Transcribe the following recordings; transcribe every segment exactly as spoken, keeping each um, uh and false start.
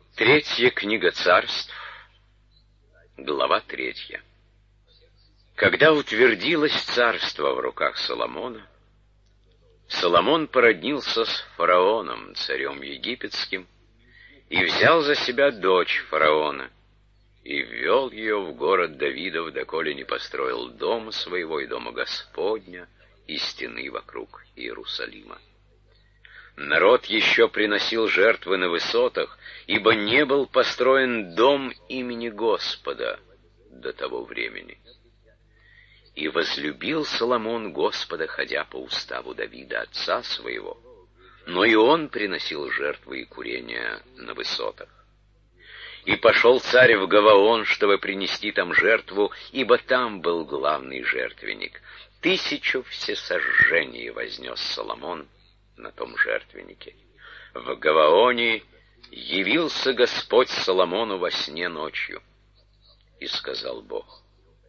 Третья книга Царств, глава третья. Когда утвердилось царство в руках Соломона, Соломон породнился с фараоном, царем египетским, и взял за себя дочь фараона, и ввел ее в город Давидов, доколе не построил дома своего и дома Господня, и стены вокруг Иерусалима. Народ еще приносил жертвы на высотах, ибо не был построен дом имени Господа до того времени. И возлюбил Соломон Господа, ходя по уставу Давида, отца своего, но и он приносил жертвы и курения на высотах. И пошел царь в Гаваон, чтобы принести там жертву, ибо там был главный жертвенник. Тысячу всесожжений вознес Соломон на том жертвеннике. В Гаваоне явился Господь Соломону во сне ночью, и сказал Бог: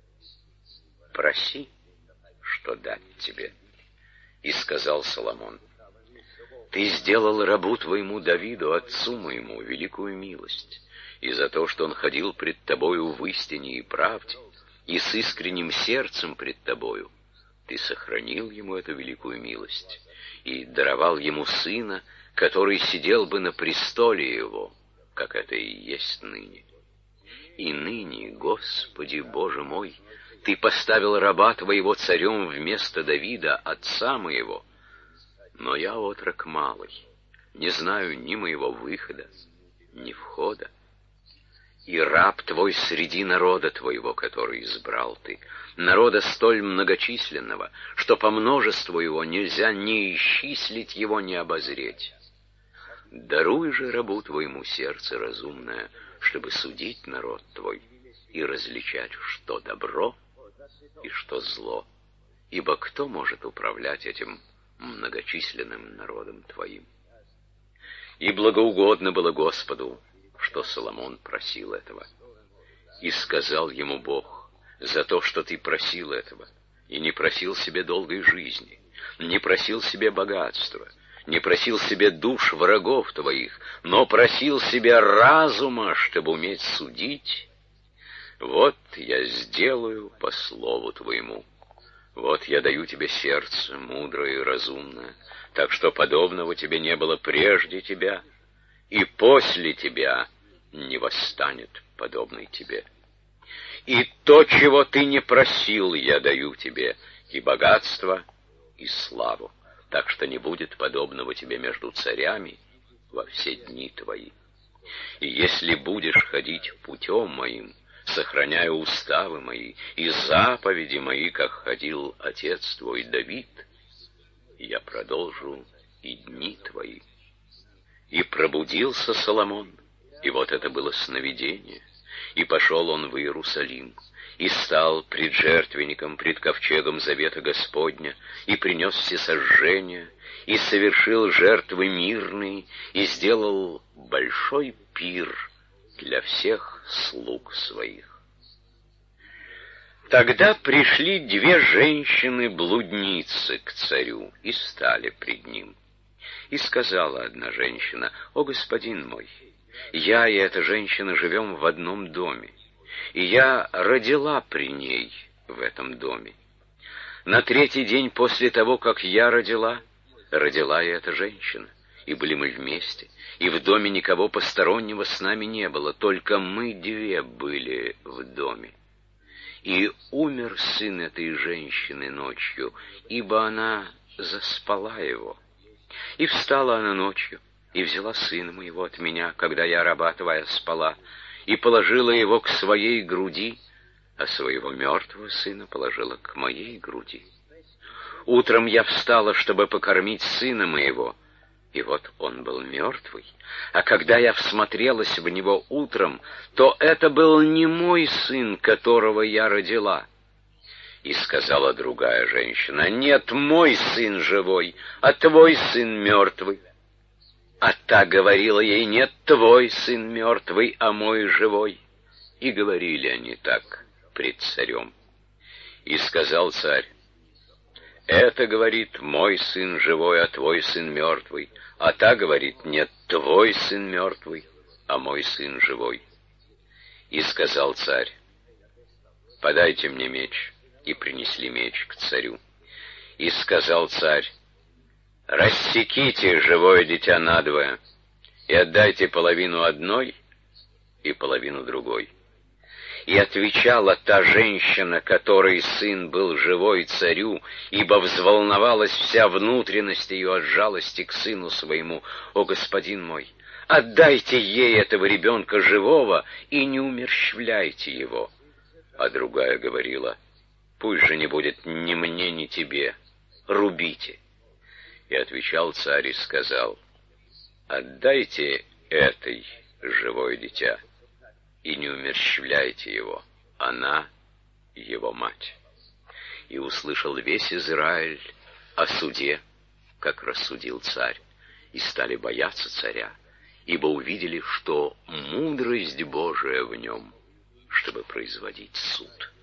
проси, что дать тебе. И сказал Соломон: ты сделал рабу твоему Давиду, отцу моему, великую милость, и за то, что он ходил пред тобою в истине и правде, и с искренним сердцем пред тобою, ты сохранил ему эту великую милость, и даровал ему сына, который сидел бы на престоле его, как это и есть ныне. И ныне, Господи Боже мой, ты поставил раба твоего царем вместо Давида, отца моего. Но я отрок малый, не знаю ни моего выхода, ни входа. И раб твой среди народа твоего, который избрал ты, народа столь многочисленного, что по множеству его нельзя ни исчислить его, ни обозреть. Даруй же рабу твоему сердце разумное, чтобы судить народ твой и различать, что добро и что зло, ибо кто может управлять этим многочисленным народом твоим? И благоугодно было Господу, что Соломон просил этого. И сказал ему Бог: за то, что ты просил этого, и не просил себе долгой жизни, не просил себе богатства, не просил себе душ врагов твоих, но просил себе разума, чтобы уметь судить, вот я сделаю по слову твоему. Вот я даю тебе сердце мудрое и разумное, так что подобного тебе не было прежде тебя, и после тебя не восстанет подобный тебе. И то, чего ты не просил, я даю тебе, и богатство, и славу, так что не будет подобного тебе между царями во все дни твои. И если будешь ходить путем моим, сохраняя уставы мои и заповеди мои, как ходил отец твой Давид, я продолжу и дни твои. И пробудился Соломон, и вот это было сновидение, и пошел он в Иерусалим, и стал пред жертвенником, пред ковчегом завета Господня, и принес всесожжения, и совершил жертвы мирные, и сделал большой пир для всех слуг своих. Тогда пришли две женщины-блудницы к царю и стали пред ним. И сказала одна женщина: «О, господин мой, я и эта женщина живем в одном доме, и я родила при ней в этом доме. На третий день после того, как я родила, родила и эта женщина, и были мы вместе, и в доме никого постороннего с нами не было, только мы две были в доме. И умер сын этой женщины ночью, ибо она заспала его. И встала она ночью, и взяла сына моего от меня, когда я, раба твоя, спала, и положила его к своей груди, а своего мертвого сына положила к моей груди. Утром я встала, чтобы покормить сына моего, и вот он был мертвый, а когда я всмотрелась в него утром, то это был не мой сын, которого я родила». И сказала другая женщина: «Нет, мой сын живой, а твой сын мертвый». А та говорила ей: «Нет, твой сын мертвый, а мой живой». И говорили они так пред царем. И сказал царь: «Это, говорит, мой сын живой, а твой сын мертвый». А та говорит: «Нет, твой сын мертвый, а мой сын живой». И сказал царь: «Подайте мне меч». И принесли меч к царю. И сказал царь: «Рассеките живое дитя надвое и отдайте половину одной и половину другой». И отвечала та женщина, которой сын был живой, царю, ибо взволновалась вся внутренность ее от жалости к сыну своему: «О, господин мой, отдайте ей этого ребенка живого и не умерщвляйте его». А другая говорила: «Пусть же не будет ни мне, ни тебе, рубите». И отвечал царь и сказал: «Отдайте этой живое дитя и не умерщвляйте его, она его мать». И услышал весь Израиль о суде, как рассудил царь, и стали бояться царя, ибо увидели, что мудрость Божия в нем, чтобы производить суд.